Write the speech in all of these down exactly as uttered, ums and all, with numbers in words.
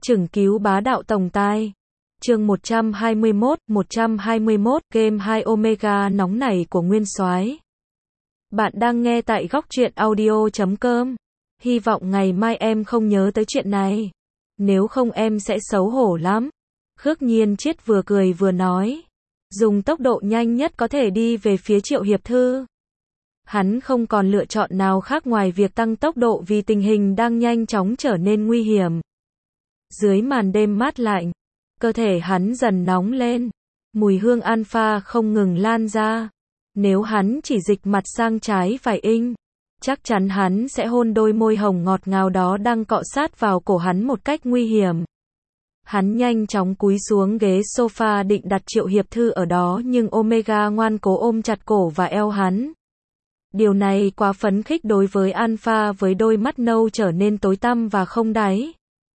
Chừng cứu bá đạo tổng tài. Chương một trăm hai mươi mốt, một trăm hai mươi mốt, game hai Omega nóng nảy của Nguyên Soái. Bạn đang nghe tại góc truyện audio chấm com. Hy vọng ngày mai em không nhớ tới chuyện này. Nếu không em sẽ xấu hổ lắm. Khước Nhiên Chiết vừa cười vừa nói. Dùng tốc độ nhanh nhất có thể đi về phía Triệu Hiệp Thư. Hắn không còn lựa chọn nào khác ngoài việc tăng tốc độ vì tình hình đang nhanh chóng trở nên nguy hiểm. Dưới màn đêm mát lạnh, cơ thể hắn dần nóng lên. Mùi hương alpha không ngừng lan ra. Nếu hắn chỉ dịch mặt sang trái phải Inh, chắc chắn hắn sẽ hôn đôi môi hồng ngọt ngào đó đang cọ sát vào cổ hắn một cách nguy hiểm. Hắn nhanh chóng cúi xuống ghế sofa định đặt Triệu Hiệp Thư ở đó, nhưng Omega ngoan cố ôm chặt cổ và eo hắn. Điều này quá phấn khích đối với Alpha với đôi mắt nâu trở nên tối tăm và không đáy.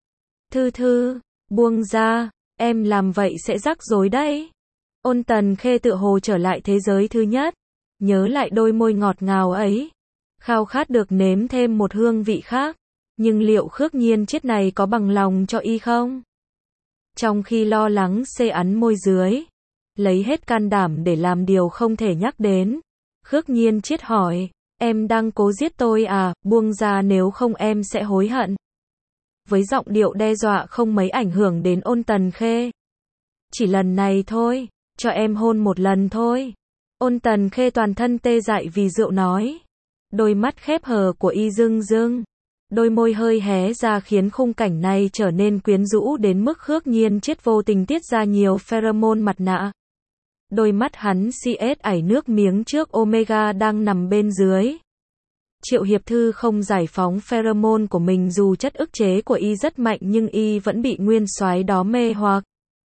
Thư Thư, buông ra, em làm vậy sẽ rắc rối đấy. Ôn Tần Khê tựa hồ trở lại thế giới thứ nhất, nhớ lại đôi môi ngọt ngào ấy, khao khát được nếm thêm một hương vị khác, nhưng liệu Khước Nhiên Chiết này có bằng lòng cho y không? Trong khi lo lắng xê ắn môi dưới, lấy hết can đảm để làm điều không thể nhắc đến, Khước Nhiên Chiết hỏi, em đang cố giết tôi à, buông ra nếu không em sẽ hối hận. Với giọng điệu đe dọa không mấy ảnh hưởng đến Ôn Tần Khê. Chỉ lần này thôi, cho em hôn một lần thôi. Ôn Tần Khê toàn thân tê dại vì rượu nói. Đôi mắt khép hờ của y rưng rưng. Đôi môi hơi hé ra khiến khung cảnh này trở nên quyến rũ đến mức Khước Nhiên Chiết vô tình tiết ra nhiều pheromone mặt nạ. Đôi mắt hắn xê ét ảy nước miếng trước Omega đang nằm bên dưới. Triệu Hiệp Thư không giải phóng pheromone của mình dù chất ức chế của y rất mạnh, nhưng y vẫn bị Nguyên Soái đó mê hoặc,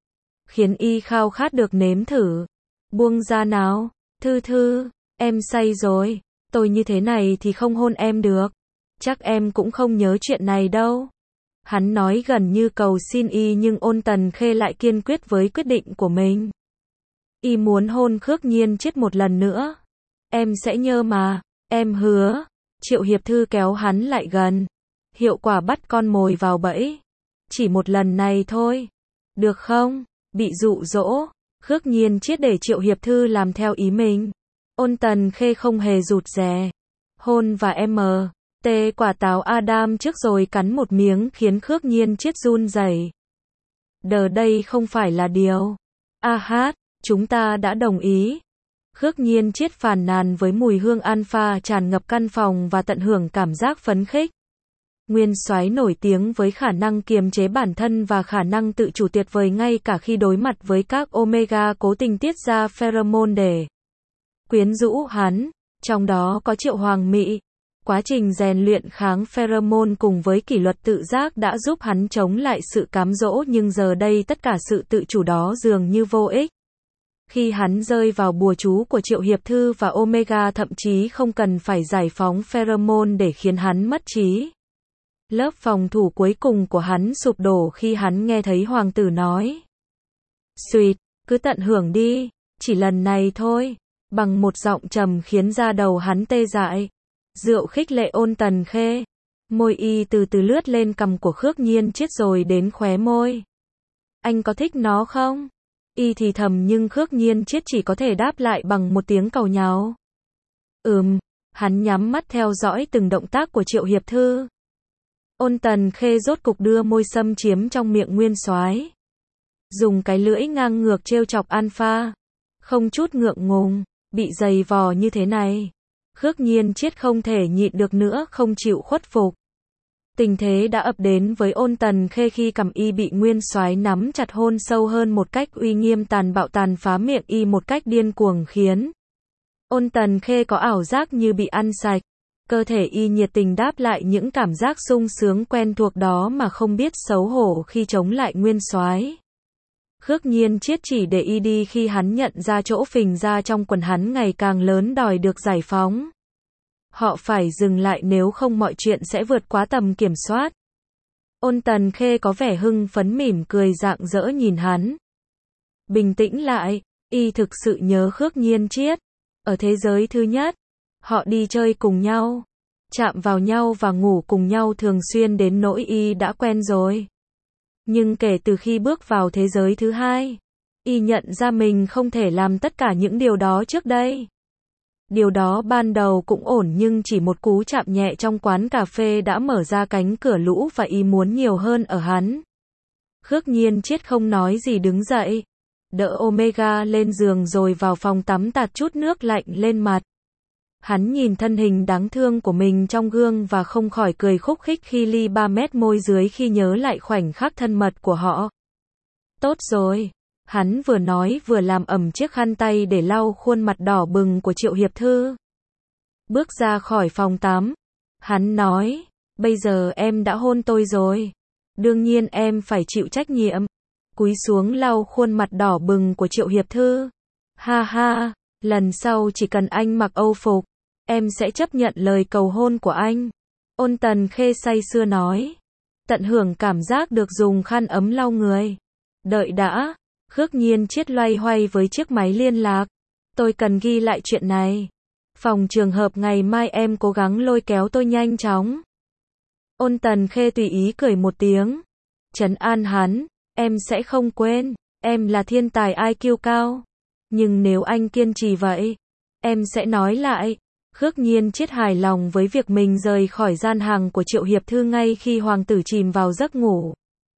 khiến y khao khát được nếm thử. Buông ra nào, Thư Thư, em say rồi, tôi như thế này thì không hôn em được. Chắc em cũng không nhớ chuyện này đâu. Hắn nói gần như cầu xin y, nhưng Ôn Tần Khê lại kiên quyết với quyết định của mình. Y muốn hôn Khước Nhiên Chiết một lần nữa. Em sẽ nhớ mà, em hứa. Triệu Hiệp Thư kéo hắn lại gần. Hiệu quả bắt con mồi vào bẫy. Chỉ một lần này thôi. Được không? Bị dụ dỗ, Khước Nhiên Chiết để Triệu Hiệp Thư làm theo ý mình. Ôn Tần Khê không hề rụt rè. Hôn và em tê quả táo Adam trước rồi cắn một miếng khiến Khước Nhiên Chiết run rẩy. Đờ đây không phải là điều. A hát, chúng ta đã đồng ý. Khước Nhiên Chiết phàn nàn với mùi hương alpha tràn ngập căn phòng và tận hưởng cảm giác phấn khích. Nguyên Soái nổi tiếng với khả năng kiềm chế bản thân và khả năng tự chủ tuyệt vời ngay cả khi đối mặt với các Omega cố tình tiết ra pheromone để quyến rũ hắn, trong đó có Triệu Hoàng Mỹ. Quá trình rèn luyện kháng pheromone cùng với kỷ luật tự giác đã giúp hắn chống lại sự cám dỗ, nhưng giờ đây tất cả sự tự chủ đó dường như vô ích. Khi hắn rơi vào bùa chú của Triệu Hiệp Thư và Omega thậm chí không cần phải giải phóng pheromone để khiến hắn mất trí. Lớp phòng thủ cuối cùng của hắn sụp đổ khi hắn nghe thấy hoàng tử nói. Xuyệt, cứ tận hưởng đi, chỉ lần này thôi, bằng một giọng trầm khiến da đầu hắn tê dại. Rượu khích lệ Ôn Tần Khê. Môi y từ từ lướt lên cằm của Khước Nhiên Chiết rồi đến khóe môi. Anh có thích nó không? Y thì thầm, nhưng Khước Nhiên Chiết chỉ có thể đáp lại bằng một tiếng cầu nháo. Ừm, hắn nhắm mắt theo dõi từng động tác của Triệu Hiệp Thư. Ôn Tần Khê rốt cục đưa môi xâm chiếm trong miệng Nguyên Soái. Dùng cái lưỡi ngang ngược trêu chọc Alpha. Không chút ngượng ngùng, bị giày vò như thế này. Khước Nhiên Chiết không thể nhịn được nữa, không chịu khuất phục. Tình thế đã ập đến với Ôn Tần Khê khi cằm y bị Nguyên Soái nắm chặt hôn sâu hơn một cách uy nghiêm, tàn bạo tàn phá miệng y một cách điên cuồng khiến Ôn Tần Khê có ảo giác như bị ăn sạch. Cơ thể y nhiệt tình đáp lại những cảm giác sung sướng quen thuộc đó mà không biết xấu hổ khi chống lại Nguyên Soái. Khước Nhiên Chiết chỉ để y đi khi hắn nhận ra chỗ phình ra trong quần hắn ngày càng lớn đòi được giải phóng. Họ phải dừng lại nếu không mọi chuyện sẽ vượt quá tầm kiểm soát. Ôn Tần Khê có vẻ hưng phấn mỉm cười rạng rỡ nhìn hắn. Bình tĩnh lại, y thực sự nhớ Khước Nhiên Chiết. Ở thế giới thứ nhất, họ đi chơi cùng nhau, chạm vào nhau và ngủ cùng nhau thường xuyên đến nỗi y đã quen rồi. Nhưng kể từ khi bước vào thế giới thứ hai, y nhận ra mình không thể làm tất cả những điều đó trước đây. Điều đó ban đầu cũng ổn nhưng chỉ một cú chạm nhẹ trong quán cà phê đã mở ra cánh cửa lũ và y muốn nhiều hơn ở hắn. Khước Nhiên Chiết không nói gì đứng dậy, đỡ Omega lên giường rồi vào phòng tắm tạt chút nước lạnh lên mặt. Hắn nhìn thân hình đáng thương của mình trong gương và không khỏi cười khúc khích khi ly ba mét môi dưới khi nhớ lại khoảnh khắc thân mật của họ. Tốt rồi. Hắn vừa nói vừa làm ẩm chiếc khăn tay để lau khuôn mặt đỏ bừng của Triệu Hiệp Thư. Bước ra khỏi phòng tắm, hắn nói, bây giờ em đã hôn tôi rồi. Đương nhiên em phải chịu trách nhiệm. Cúi xuống lau khuôn mặt đỏ bừng của Triệu Hiệp Thư. Ha ha, lần sau chỉ cần anh mặc âu phục, em sẽ chấp nhận lời cầu hôn của anh. Ôn Tần Khê say sưa nói. Tận hưởng cảm giác được dùng khăn ấm lau người. Đợi đã. Khước Nhiên Chiết loay hoay với chiếc máy liên lạc. Tôi cần ghi lại chuyện này. Phòng trường hợp ngày mai em cố gắng lôi kéo tôi nhanh chóng. Ôn Tần Khê tùy ý cười một tiếng. Trấn an hắn, em sẽ không quên, em là thiên tài i kiu cao. Nhưng nếu anh kiên trì vậy, em sẽ nói lại. Khước Nhiên Chiết hài lòng với việc mình rời khỏi gian hàng của Triệu Hiệp Thư ngay khi hoàng tử chìm vào giấc ngủ.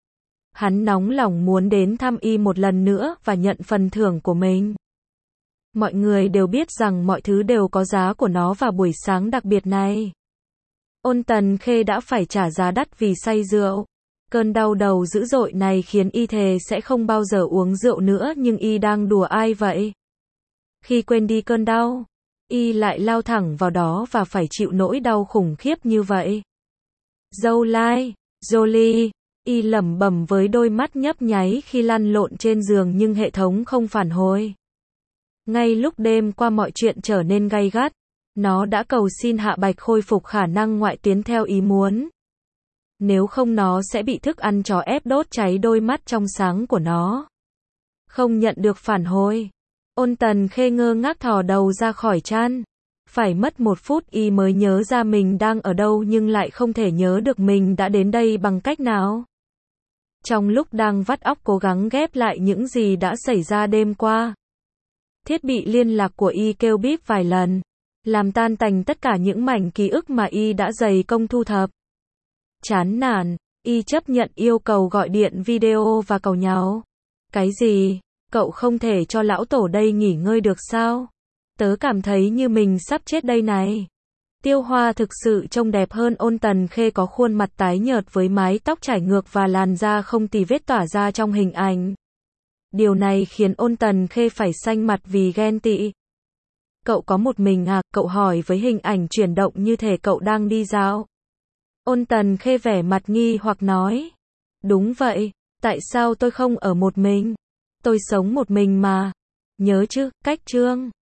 Hắn nóng lòng muốn đến thăm y một lần nữa và nhận phần thưởng của mình. Mọi người đều biết rằng mọi thứ đều có giá của nó vào buổi sáng đặc biệt này. Ôn Tần Khê đã phải trả giá đắt vì say rượu. Cơn đau đầu dữ dội này khiến y thề sẽ không bao giờ uống rượu nữa, nhưng y đang đùa ai vậy? Khi quên đi cơn đau, y lại lao thẳng vào đó và phải chịu nỗi đau khủng khiếp như vậy. Dâu Lai, Jolie. Y lẩm bẩm với đôi mắt nhấp nháy khi lăn lộn trên giường nhưng hệ thống không phản hồi. Ngay lúc đêm qua mọi chuyện trở nên gay gắt, nó đã cầu xin Hạ Bạch khôi phục khả năng ngoại tuyến theo ý muốn. Nếu không nó sẽ bị thức ăn chó ép đốt cháy đôi mắt trong sáng của nó. Không nhận được phản hồi. Ôn Tần Khê ngơ ngác thò đầu ra khỏi chăn. Phải mất một phút y mới nhớ ra mình đang ở đâu nhưng lại không thể nhớ được mình đã đến đây bằng cách nào. Trong lúc đang vắt óc cố gắng ghép lại những gì đã xảy ra đêm qua, thiết bị liên lạc của y kêu bíp vài lần, làm tan tành tất cả những mảnh ký ức mà y đã dày công thu thập. Chán nản, y chấp nhận yêu cầu gọi điện video và cầu nhau. Cái gì? Cậu không thể cho lão tổ đây nghỉ ngơi được sao? Tớ cảm thấy như mình sắp chết đây này. Tiêu Hoa thực sự trông đẹp hơn Ôn Tần Khê, có khuôn mặt tái nhợt với mái tóc trải ngược và làn da không tì vết tỏa ra trong hình ảnh. Điều này khiến Ôn Tần Khê phải xanh mặt vì ghen tị. Cậu có một mình à? Cậu hỏi với hình ảnh chuyển động như thể cậu đang đi dạo. Ôn Tần Khê vẻ mặt nghi hoặc nói. Đúng vậy, tại sao tôi không ở một mình? Tôi sống một mình mà. Nhớ chứ, cách chương.